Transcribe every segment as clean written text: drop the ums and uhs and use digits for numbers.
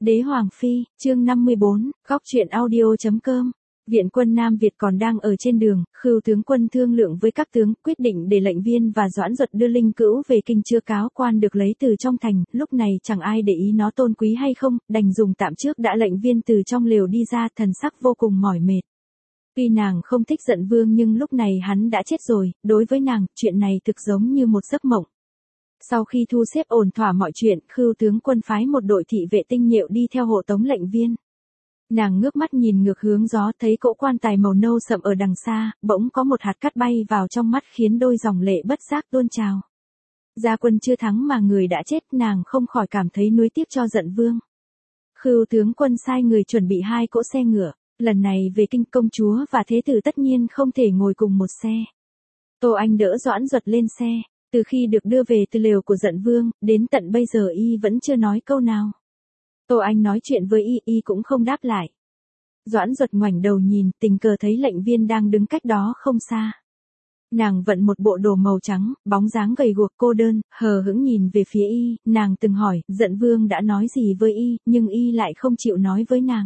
Đế Hoàng Phi, chương 54, góc truyện audio.com. Viện quân Nam Việt còn đang ở trên đường, Khưu tướng quân thương lượng với các tướng, quyết định để lệnh viên và Doãn Duật đưa Linh Cữu về kinh chưa cáo quan được lấy từ trong thành, lúc này chẳng ai để ý nó tôn quý hay không, đành dùng tạm trước đã. Lệnh viên từ trong lều đi ra, thần sắc vô cùng mỏi mệt. Tuy nàng không thích Dận Vương nhưng lúc này hắn đã chết rồi, đối với nàng, chuyện này thực giống như một giấc mộng. Sau khi thu xếp ổn thỏa mọi chuyện, Khưu tướng quân phái một đội thị vệ tinh nhuệ đi theo hộ tống lệnh viên. Nàng ngước mắt nhìn ngược hướng gió, thấy cỗ quan tài màu nâu sậm ở đằng xa, bỗng có một hạt cát bay vào trong mắt khiến đôi dòng lệ bất giác tuôn trào. Gia quân chưa thắng mà người đã chết, nàng không khỏi cảm thấy nuối tiếc cho Dận Vương. Khưu tướng quân sai người chuẩn bị 2 cỗ xe ngựa, lần này về kinh, công chúa và thế tử tất nhiên không thể ngồi cùng một xe. Tô Anh đỡ Doãn Duật lên xe. Từ khi được đưa về từ lều của Dận Vương, đến tận bây giờ y vẫn chưa nói câu nào. Tô Anh nói chuyện với y cũng không đáp lại. Doãn Duật ngoảnh đầu nhìn, tình cờ thấy lệnh viên đang đứng cách đó không xa. Nàng vận một bộ đồ màu trắng, bóng dáng gầy guộc cô đơn, hờ hững nhìn về phía y, nàng từng hỏi, Dận Vương đã nói gì với y, nhưng y lại không chịu nói với nàng.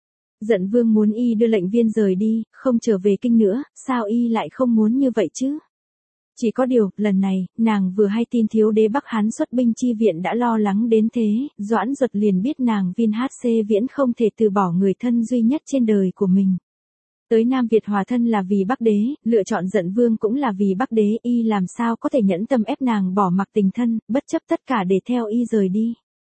Dận Vương muốn y đưa lệnh viên rời đi, không trở về kinh nữa, sao y lại không muốn như vậy chứ? Chỉ có điều, lần này, nàng vừa hay tin thiếu đế Bắc Hán xuất binh chi viện đã lo lắng đến thế, Doãn Duật liền biết nàng Viên HC Viễn không thể từ bỏ người thân duy nhất trên đời của mình. Tới Nam Việt hòa thân là vì Bắc đế, lựa chọn Dận Vương cũng là vì Bắc đế, y làm sao có thể nhẫn tâm ép nàng bỏ mặc tình thân, bất chấp tất cả để theo y rời đi.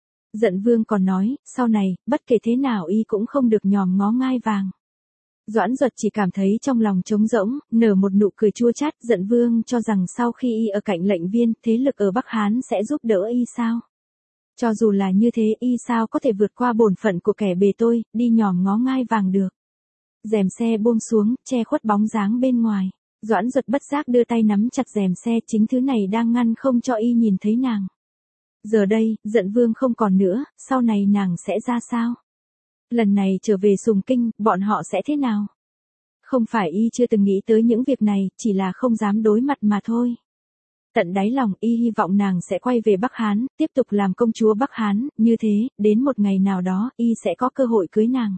Dận Vương còn nói, sau này, bất kể thế nào y cũng không được nhòm ngó ngai vàng. Doãn Duật chỉ cảm thấy trong lòng trống rỗng, nở một nụ cười chua chát. Dận Vương cho rằng sau khi y ở cạnh lệnh viên, thế lực ở Bắc Hán sẽ giúp đỡ y sao? Cho dù là như thế, y sao có thể vượt qua bổn phận của kẻ bề tôi, đi nhòm ngó ngai vàng được. Rèm xe buông xuống, che khuất bóng dáng bên ngoài. Doãn Duật bất giác đưa tay nắm chặt rèm xe, chính thứ này đang ngăn không cho y nhìn thấy nàng. Giờ đây, Dận Vương không còn nữa, sau này nàng sẽ ra sao? Lần này trở về Sùng Kinh, bọn họ sẽ thế nào? Không phải y chưa từng nghĩ tới những việc này, chỉ là không dám đối mặt mà thôi. Tận đáy lòng y hy vọng nàng sẽ quay về Bắc Hán, tiếp tục làm công chúa Bắc Hán, như thế, đến một ngày nào đó, y sẽ có cơ hội cưới nàng.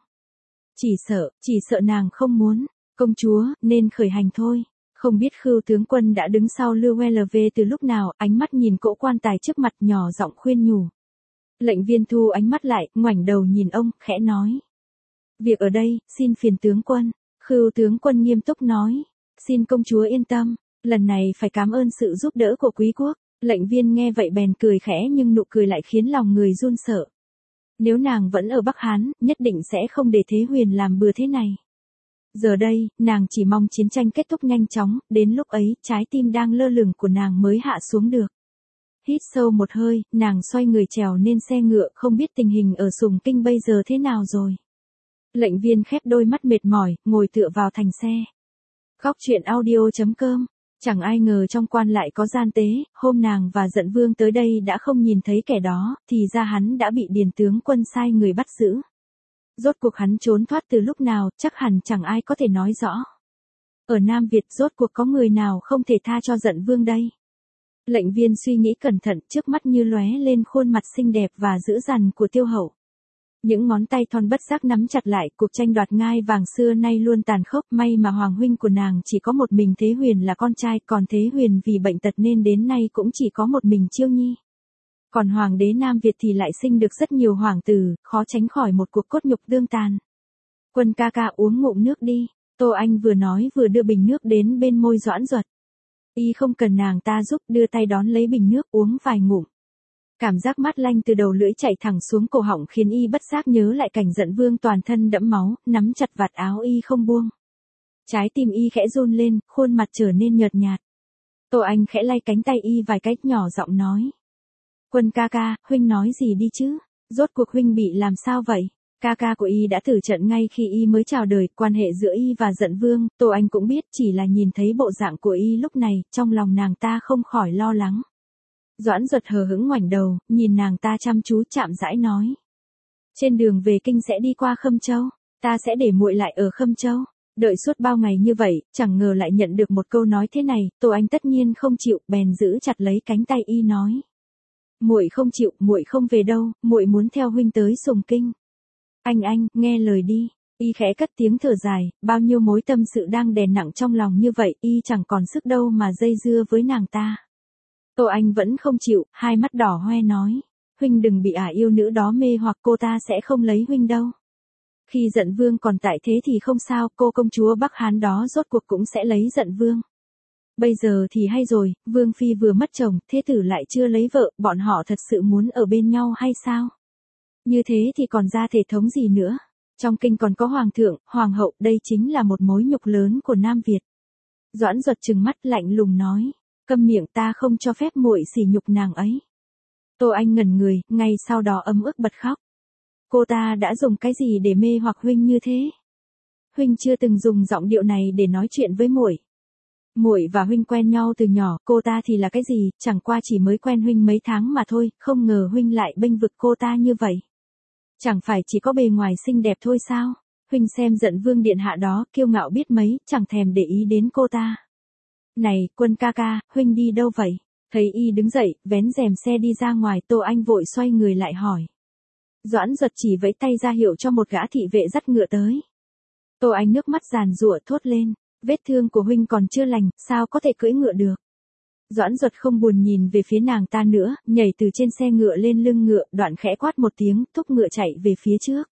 Chỉ sợ nàng không muốn, công chúa, nên khởi hành thôi. Không biết Khưu tướng quân đã đứng sau Lưu LV từ lúc nào, ánh mắt nhìn cỗ quan tài trước mặt nhỏ giọng khuyên nhủ. Lệnh viên thu ánh mắt lại, ngoảnh đầu nhìn ông, khẽ nói. Việc ở đây, xin phiền tướng quân. Khưu tướng quân nghiêm túc nói. Xin công chúa yên tâm, lần này phải cảm ơn sự giúp đỡ của quý quốc. Lệnh viên nghe vậy bèn cười khẽ nhưng nụ cười lại khiến lòng người run sợ. Nếu nàng vẫn ở Bắc Hán, nhất định sẽ không để Thế Huyền làm bừa thế này. Giờ đây, nàng chỉ mong chiến tranh kết thúc nhanh chóng, đến lúc ấy, trái tim đang lơ lửng của nàng mới hạ xuống được. Hít sâu một hơi, nàng xoay người trèo lên xe ngựa, không biết tình hình ở Sùng Kinh bây giờ thế nào rồi. Lệnh viên khép đôi mắt mệt mỏi, ngồi tựa vào thành xe. Góc truyện audio.com. Chẳng ai ngờ trong quan lại có gian tế, hôm nàng và Dận Vương tới đây đã không nhìn thấy kẻ đó, thì ra hắn đã bị Điền tướng quân sai người bắt giữ. Rốt cuộc hắn trốn thoát từ lúc nào, chắc hẳn chẳng ai có thể nói rõ. Ở Nam Việt rốt cuộc có người nào không thể tha cho Dận Vương đây? Lệnh viên suy nghĩ cẩn thận, trước mắt như lóe lên khuôn mặt xinh đẹp và dữ dằn của Tiêu Hậu. Những ngón tay thon bất giác nắm chặt lại, cuộc tranh đoạt ngai vàng xưa nay luôn tàn khốc, may mà hoàng huynh của nàng chỉ có một mình Thế Huyền là con trai, còn Thế Huyền vì bệnh tật nên đến nay cũng chỉ có một mình Chiêu Nhi. Còn hoàng đế Nam Việt thì lại sinh được rất nhiều hoàng tử, khó tránh khỏi một cuộc cốt nhục tương tàn. Quân ca ca uống ngụm nước đi, Tô Anh vừa nói vừa đưa bình nước đến bên môi Doãn Duật. Y không cần nàng ta giúp, đưa tay đón lấy bình nước uống vài ngụm. Cảm giác mát lanh từ đầu lưỡi chạy thẳng xuống cổ họng khiến y bất giác nhớ lại cảnh Dận Vương toàn thân đẫm máu, nắm chặt vạt áo y không buông. Trái tim y khẽ run lên, khuôn mặt trở nên nhợt nhạt. Tô Anh khẽ lay cánh tay y vài cái, nhỏ giọng nói. Quân ca ca, huynh nói gì đi chứ? Rốt cuộc huynh bị làm sao vậy? Ca ca của y đã tử trận ngay khi y mới chào đời, quan hệ giữa y và Dận Vương, Tô Anh cũng biết, chỉ là nhìn thấy bộ dạng của y lúc này, trong lòng nàng ta không khỏi lo lắng. Doãn Duật hờ hững ngoảnh đầu, nhìn nàng ta chăm chú, chạm rãi nói. Trên đường về kinh sẽ đi qua Khâm Châu, ta sẽ để muội lại ở Khâm Châu. Đợi suốt bao ngày như vậy, chẳng ngờ lại nhận được một câu nói thế này, Tô Anh tất nhiên không chịu, bèn giữ chặt lấy cánh tay y nói. Muội không chịu, muội không về đâu, muội muốn theo huynh tới Sùng Kinh. Anh, nghe lời đi. Y khẽ cất tiếng thở dài, bao nhiêu mối tâm sự đang đè nặng trong lòng như vậy, y chẳng còn sức đâu mà dây dưa với nàng ta. Tô Anh vẫn không chịu, hai mắt đỏ hoe nói. Huynh đừng bị ả yêu nữ đó mê hoặc, cô ta sẽ không lấy huynh đâu. Khi Giận Vương còn tại thế thì không sao, cô công chúa Bắc Hán đó rốt cuộc cũng sẽ lấy Giận Vương. Bây giờ thì hay rồi, Vương Phi vừa mất chồng, thế tử lại chưa lấy vợ, bọn họ thật sự muốn ở bên nhau hay sao? Như thế thì còn ra thể thống gì nữa? Trong kinh còn có hoàng thượng, hoàng hậu, đây chính là một mối nhục lớn của Nam Việt. Doãn Duật trừng mắt lạnh lùng nói, câm miệng, ta không cho phép muội sỉ nhục nàng ấy. Tô Anh ngẩn người, ngay sau đó ấm ức bật khóc. Cô ta đã dùng cái gì để mê hoặc huynh như thế? Huynh chưa từng dùng giọng điệu này để nói chuyện với muội. Muội và huynh quen nhau từ nhỏ, cô ta thì là cái gì, chẳng qua chỉ mới quen huynh mấy tháng mà thôi, không ngờ huynh lại bênh vực cô ta như vậy. Chẳng phải chỉ có bề ngoài xinh đẹp thôi sao? Huynh xem Giận Vương điện hạ đó, kiêu ngạo biết mấy, chẳng thèm để ý đến cô ta. Này, Quân ca ca, huynh đi đâu vậy? Thấy y đứng dậy, vén rèm xe đi ra ngoài, Tô Anh vội xoay người lại hỏi. Doãn Duật chỉ vẫy tay ra hiệu cho một gã thị vệ dắt ngựa tới. Tô Anh nước mắt giàn giụa thốt lên, vết thương của huynh còn chưa lành, sao có thể cưỡi ngựa được? Doãn Duật không buồn nhìn về phía nàng ta nữa, nhảy từ trên xe ngựa lên lưng ngựa, đoạn khẽ quát một tiếng, thúc ngựa chạy về phía trước.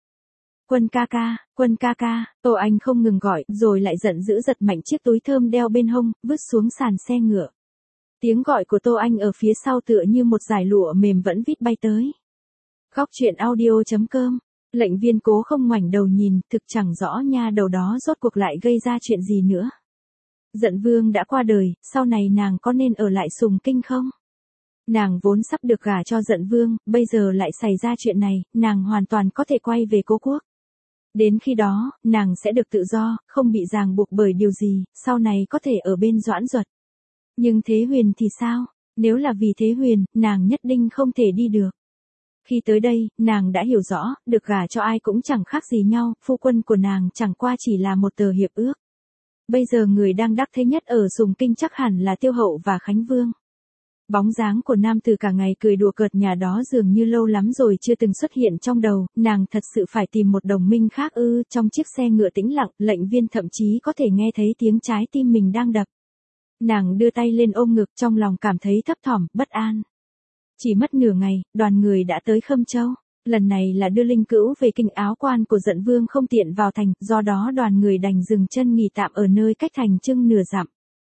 Quân ca ca, Tô Anh không ngừng gọi, rồi lại giận dữ giật mạnh chiếc túi thơm đeo bên hông, vứt xuống sàn xe ngựa. Tiếng gọi của Tô Anh ở phía sau tựa như một dải lụa mềm vẫn vít bay tới. Góc truyện audio.com. Lệnh Viên cố không ngoảnh đầu nhìn, thực chẳng rõ nha đầu đó rốt cuộc lại gây ra chuyện gì nữa. Giận Vương đã qua đời, sau này nàng có nên ở lại Sùng Kinh không? Nàng vốn sắp được gả cho Giận Vương, bây giờ lại xảy ra chuyện này, nàng hoàn toàn có thể quay về cố quốc. Đến khi đó, nàng sẽ được tự do, không bị ràng buộc bởi điều gì, sau này có thể ở bên Doãn Duật. Nhưng Thế Huyền thì sao? Nếu là vì Thế Huyền, nàng nhất định không thể đi được. Khi tới đây, nàng đã hiểu rõ, được gả cho ai cũng chẳng khác gì nhau, phu quân của nàng chẳng qua chỉ là một tờ hiệp ước. Bây giờ người đang đắc thế nhất ở Sùng Kinh chắc hẳn là Tiêu Hậu và Khánh Vương. Bóng dáng của nam tử cả ngày cười đùa cợt nhà đó dường như lâu lắm rồi chưa từng xuất hiện trong đầu, nàng thật sự phải tìm một đồng minh khác ư? Trong chiếc xe ngựa tĩnh lặng, Lệnh Viên thậm chí có thể nghe thấy tiếng trái tim mình đang đập. Nàng đưa tay lên ôm ngực, trong lòng cảm thấy thấp thỏm, bất an. Chỉ mất nửa ngày, đoàn người đã tới Khâm Châu. Lần này là đưa linh cữu về kinh, áo quan của Giận Vương không tiện vào thành, do đó đoàn người đành dừng chân nghỉ tạm ở nơi cách thành chừng nửa dặm.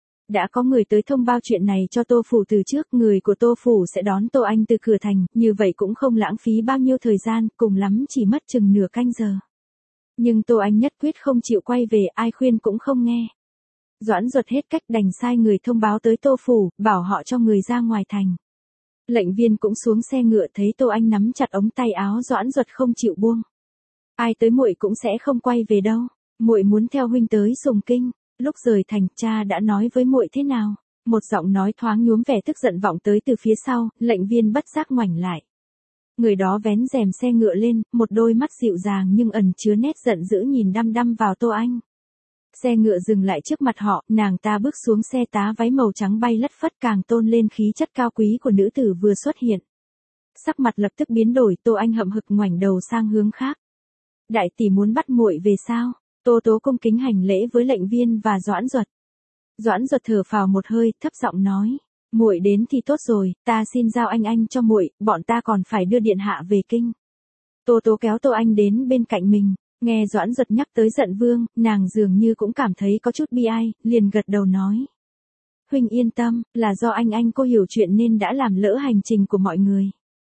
Đã có người tới thông báo chuyện này cho Tô Phủ từ trước, người của Tô Phủ sẽ đón Tô Anh từ cửa thành, như vậy cũng không lãng phí bao nhiêu thời gian, cùng lắm chỉ mất chừng nửa canh giờ. Nhưng Tô Anh nhất quyết không chịu quay về, ai khuyên cũng không nghe. Doãn Duật hết cách đành sai người thông báo tới Tô Phủ, bảo họ cho người ra ngoài thành. Lệnh Viên cũng xuống xe ngựa, thấy Tô Anh nắm chặt ống tay áo Doãn Duật không chịu buông. Ai tới muội cũng sẽ không quay về đâu. Muội muốn theo huynh tới Sùng Kinh. Lúc rời thành, cha đã nói với muội thế nào? Một giọng nói thoáng nhuốm vẻ tức giận vọng tới từ phía sau, Lệnh Viên bất giác ngoảnh lại. Người đó vén rèm xe ngựa lên, một đôi mắt dịu dàng nhưng ẩn chứa nét giận dữ nhìn đăm đăm vào Tô Anh. Xe ngựa dừng lại trước mặt họ, nàng ta bước xuống xe, tá váy màu trắng bay lất phất càng tôn lên khí chất cao quý của nữ tử vừa xuất hiện. Sắc mặt lập tức biến đổi, Tô Anh hậm hực ngoảnh đầu sang hướng khác. Đại tỷ muốn bắt muội về sao? Tô Tố cung kính hành lễ với Lệnh Viên và Doãn Duật. Doãn Duật thở phào một hơi, thấp giọng nói, muội đến thì tốt rồi, ta xin giao anh cho muội, bọn ta còn phải đưa điện hạ về kinh. Tô Tố kéo Tô Anh đến bên cạnh mình, nghe Doãn Duật nhắc tới Giận Vương, nàng dường như cũng cảm thấy có chút bi ai, liền gật đầu nói. Huynh yên tâm, là do anh cô hiểu chuyện nên đã làm lỡ hành trình của mọi người.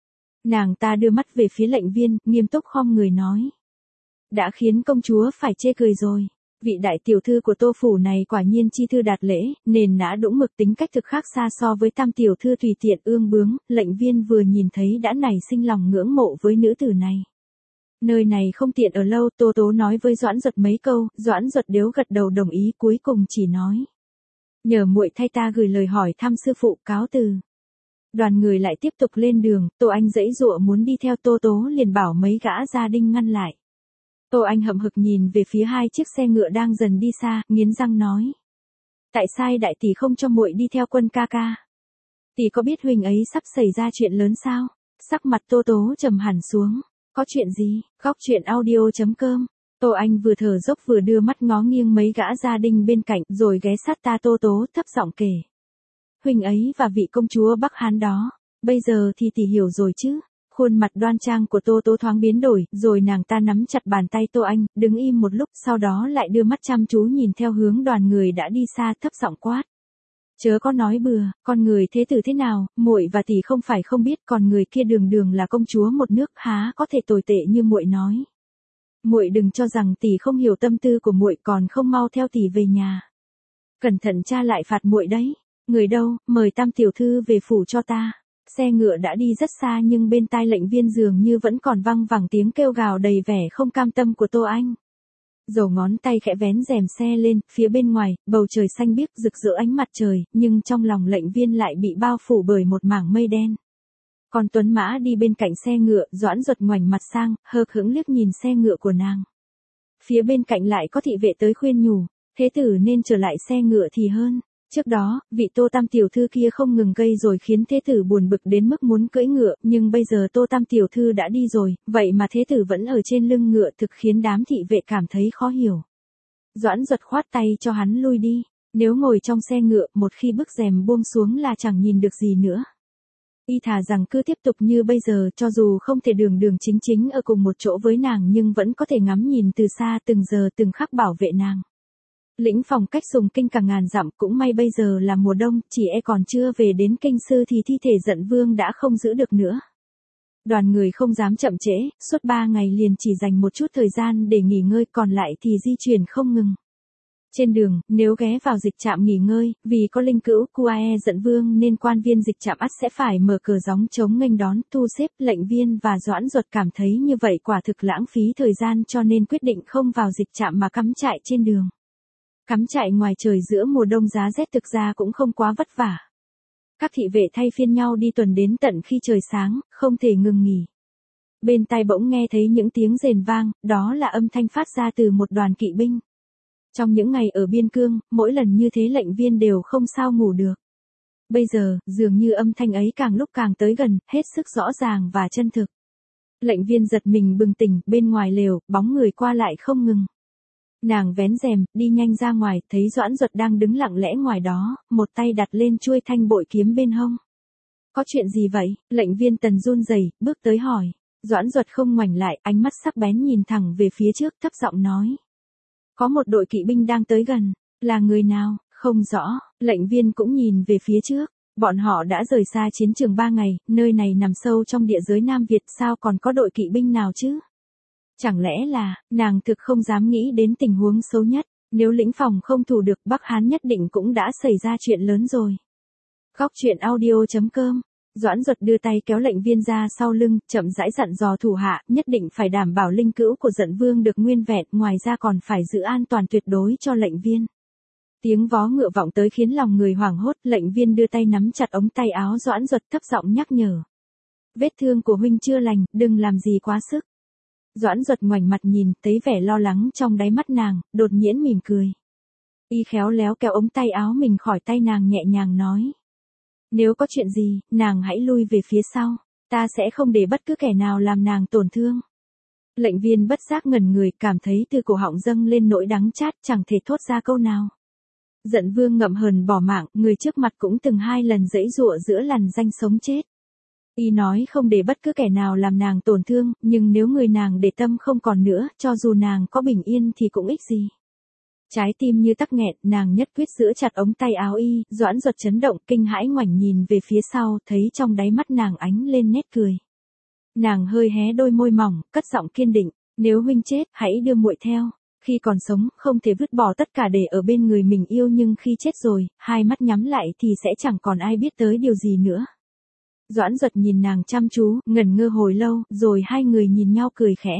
Nàng ta đưa mắt về phía Lệnh Viên, nghiêm túc khom người nói. Đã khiến công chúa phải chê cười rồi. Vị đại tiểu thư của Tô Phủ này quả nhiên chi thư đạt lễ, nền nã đũng mực, tính cách thực khác xa so với tam tiểu thư tùy tiện ương bướng. Lệnh Viên vừa nhìn thấy đã nảy sinh lòng ngưỡng mộ với nữ tử này. Nơi này không tiện ở lâu, Tô Tố nói với Doãn Duật mấy câu, Doãn Duật đếu gật đầu đồng ý, cuối cùng chỉ nói. Nhờ muội thay ta gửi lời hỏi thăm sư phụ, cáo từ. Đoàn người lại tiếp tục lên đường, Tô Anh giãy giụa muốn đi theo, Tô Tố liền bảo mấy gã gia đình ngăn lại. Tô Anh hậm hực nhìn về phía hai chiếc xe ngựa đang dần đi xa, nghiến răng nói. Tại sao đại tỷ không cho muội đi theo Quân ca ca? Tỷ có biết huynh ấy sắp xảy ra chuyện lớn sao? Sắc mặt Tô Tố trầm hẳn xuống. Có chuyện gì? Góc chuyện audio.com. Tô Anh vừa thở dốc vừa đưa mắt ngó nghiêng mấy gã gia đình bên cạnh rồi ghé sát ta Tô Tố thấp giọng kể. Huynh ấy và vị công chúa Bắc Hán đó. Bây giờ thì tỷ hiểu rồi chứ. Khuôn mặt đoan trang của Tô Tố thoáng biến đổi, rồi nàng ta nắm chặt bàn tay Tô Anh, đứng im một lúc, sau đó lại đưa mắt chăm chú nhìn theo hướng đoàn người đã đi xa, thấp giọng quát. Chớ có nói bừa, con người thế tử thế nào, muội và tỷ không phải không biết, còn người kia đường đường là công chúa một nước, há có thể tồi tệ như muội nói. Muội đừng cho rằng tỷ không hiểu tâm tư của muội, còn không mau theo tỷ về nhà. Cẩn thận cha lại phạt muội đấy. Người đâu, mời Tam tiểu thư về phủ cho ta. Xe ngựa đã đi rất xa nhưng bên tai Lệnh Viên dường như vẫn còn văng vẳng tiếng kêu gào đầy vẻ không cam tâm của Tô Anh. Dầu ngón tay khẽ vén rèm xe lên, phía bên ngoài, bầu trời xanh biếc rực rỡ ánh mặt trời, nhưng trong lòng Lệnh Viên lại bị bao phủ bởi một mảng mây đen. Còn Tuấn Mã đi bên cạnh xe ngựa, Doãn Duật ngoảnh mặt sang, hờ hững liếc nhìn xe ngựa của nàng. Phía bên cạnh lại có thị vệ tới khuyên nhủ, thế tử nên trở lại xe ngựa thì hơn. Trước đó, vị Tô Tam tiểu thư kia không ngừng gây rồi khiến thế tử buồn bực đến mức muốn cưỡi ngựa, nhưng bây giờ Tô Tam tiểu thư đã đi rồi, vậy mà thế tử vẫn ở trên lưng ngựa thực khiến đám thị vệ cảm thấy khó hiểu. Doãn Duật khoát tay cho hắn lui đi, nếu ngồi trong xe ngựa, một khi bức rèm buông xuống là chẳng nhìn được gì nữa. Y thà rằng cứ tiếp tục như bây giờ, cho dù không thể đường đường chính chính ở cùng một chỗ với nàng nhưng vẫn có thể ngắm nhìn từ xa từng giờ từng khắc bảo vệ nàng. Lĩnh Phòng cách Sùng Kinh cả ngàn dặm, cũng may bây giờ là mùa đông, chỉ e còn chưa về đến kinh sư thì thi thể Dận Vương đã không giữ được nữa. Đoàn người không dám chậm trễ, suốt 3 ngày liền chỉ dành một chút thời gian để nghỉ ngơi, còn lại thì di chuyển không ngừng. Trên đường, nếu ghé vào dịch trạm nghỉ ngơi, vì có linh cữu Kuae Dận Vương nên quan viên dịch trạm ắt sẽ phải mở cờ gióng trống nghênh đón, thu xếp. Lệnh Viên và Doãn Duật cảm thấy như vậy quả thực lãng phí thời gian cho nên quyết định không vào dịch trạm mà cắm trại trên đường. Cắm trại ngoài trời giữa mùa đông giá rét thực ra cũng không quá vất vả. Các thị vệ thay phiên nhau đi tuần đến tận khi trời sáng, không thể ngừng nghỉ. Bên tai bỗng nghe thấy những tiếng rền vang, đó là âm thanh phát ra từ một đoàn kỵ binh. Trong những ngày ở biên cương, mỗi lần như thế Lệnh Viên đều không sao ngủ được. Bây giờ, dường như âm thanh ấy càng lúc càng tới gần, hết sức rõ ràng và chân thực. Lệnh Viên giật mình bừng tỉnh, bên ngoài lều, bóng người qua lại không ngừng. Nàng vén rèm, đi nhanh ra ngoài, thấy Doãn Duật đang đứng lặng lẽ ngoài đó, một tay đặt lên chuôi thanh bội kiếm bên hông. Có chuyện gì vậy? Lệnh Viên Tần run rẩy, bước tới hỏi. Doãn Duật không ngoảnh lại, ánh mắt sắc bén nhìn thẳng về phía trước, thấp giọng nói. Có một đội kỵ binh đang tới gần. Là người nào? Không rõ. Lệnh Viên cũng nhìn về phía trước. Bọn họ đã rời xa chiến trường 3 ngày, nơi này nằm sâu trong địa giới Nam Việt, sao còn có đội kỵ binh nào chứ? Chẳng lẽ là, nàng thực không dám nghĩ đến tình huống xấu nhất, nếu Lĩnh Phòng không thủ được Bắc Hán nhất định cũng đã xảy ra chuyện lớn rồi. Góc chuyện audio.com. Doãn Duật đưa tay kéo Lệnh Viên ra sau lưng, chậm rãi dặn dò thủ hạ, nhất định phải đảm bảo linh cữu của Dận Vương được nguyên vẹn, ngoài ra còn phải giữ an toàn tuyệt đối cho Lệnh Viên. Tiếng vó ngựa vọng tới khiến lòng người hoảng hốt, Lệnh Viên đưa tay nắm chặt ống tay áo Doãn Duật, thấp giọng nhắc nhở. Vết thương của huynh chưa lành, đừng làm gì quá sức. Doãn Duật ngoảnh mặt nhìn, thấy vẻ lo lắng trong đáy mắt nàng, đột nhiên mỉm cười. Y khéo léo kéo ống tay áo mình khỏi tay nàng, nhẹ nhàng nói. Nếu có chuyện gì, nàng hãy lui về phía sau, ta sẽ không để bất cứ kẻ nào làm nàng tổn thương. Lệnh Viên bất giác ngẩn người, cảm thấy từ cổ họng dâng lên nỗi đắng chát, chẳng thể thốt ra câu nào. Dận Vương ngậm hờn bỏ mạng, người trước mặt cũng từng 2 lần giãy giụa giữa lằn ranh sống chết. Y nói không để bất cứ kẻ nào làm nàng tổn thương, nhưng nếu người nàng để tâm không còn nữa, cho dù nàng có bình yên thì cũng ích gì. Trái tim như tắc nghẹn, nàng nhất quyết giữ chặt ống tay áo Y. Doãn Duật chấn động, kinh hãi ngoảnh nhìn về phía sau, thấy trong đáy mắt nàng ánh lên nét cười. Nàng hơi hé đôi môi mỏng, cất giọng kiên định, nếu huynh chết, hãy đưa muội theo. Khi còn sống, không thể vứt bỏ tất cả để ở bên người mình yêu, nhưng khi chết rồi, hai mắt nhắm lại thì sẽ chẳng còn ai biết tới điều gì nữa. Doãn Duật nhìn nàng chăm chú, ngẩn ngơ hồi lâu, rồi hai người nhìn nhau cười khẽ.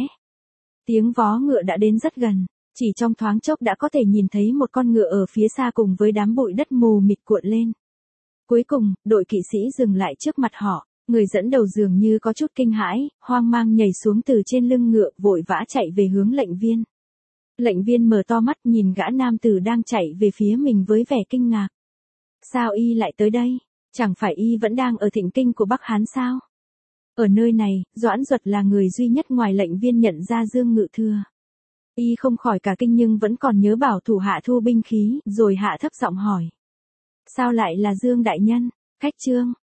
Tiếng vó ngựa đã đến rất gần, chỉ trong thoáng chốc đã có thể nhìn thấy một con ngựa ở phía xa cùng với đám bụi đất mù mịt cuộn lên. Cuối cùng, đội kỵ sĩ dừng lại trước mặt họ, người dẫn đầu dường như có chút kinh hãi, hoang mang nhảy xuống từ trên lưng ngựa, vội vã chạy về hướng Lệnh Viên. Lệnh Viên mở to mắt nhìn gã nam tử đang chạy về phía mình với vẻ kinh ngạc. Sao y lại tới đây? Chẳng phải y vẫn đang ở thịnh kinh của Bắc Hán sao? Ở nơi này, Doãn Duật là người duy nhất ngoài lệnh viên nhận ra Dương Ngự Thừa. Y không khỏi cả kinh nhưng vẫn còn nhớ bảo thủ hạ thu binh khí, rồi hạ thấp giọng hỏi. Sao lại là Dương đại nhân? Khách trương,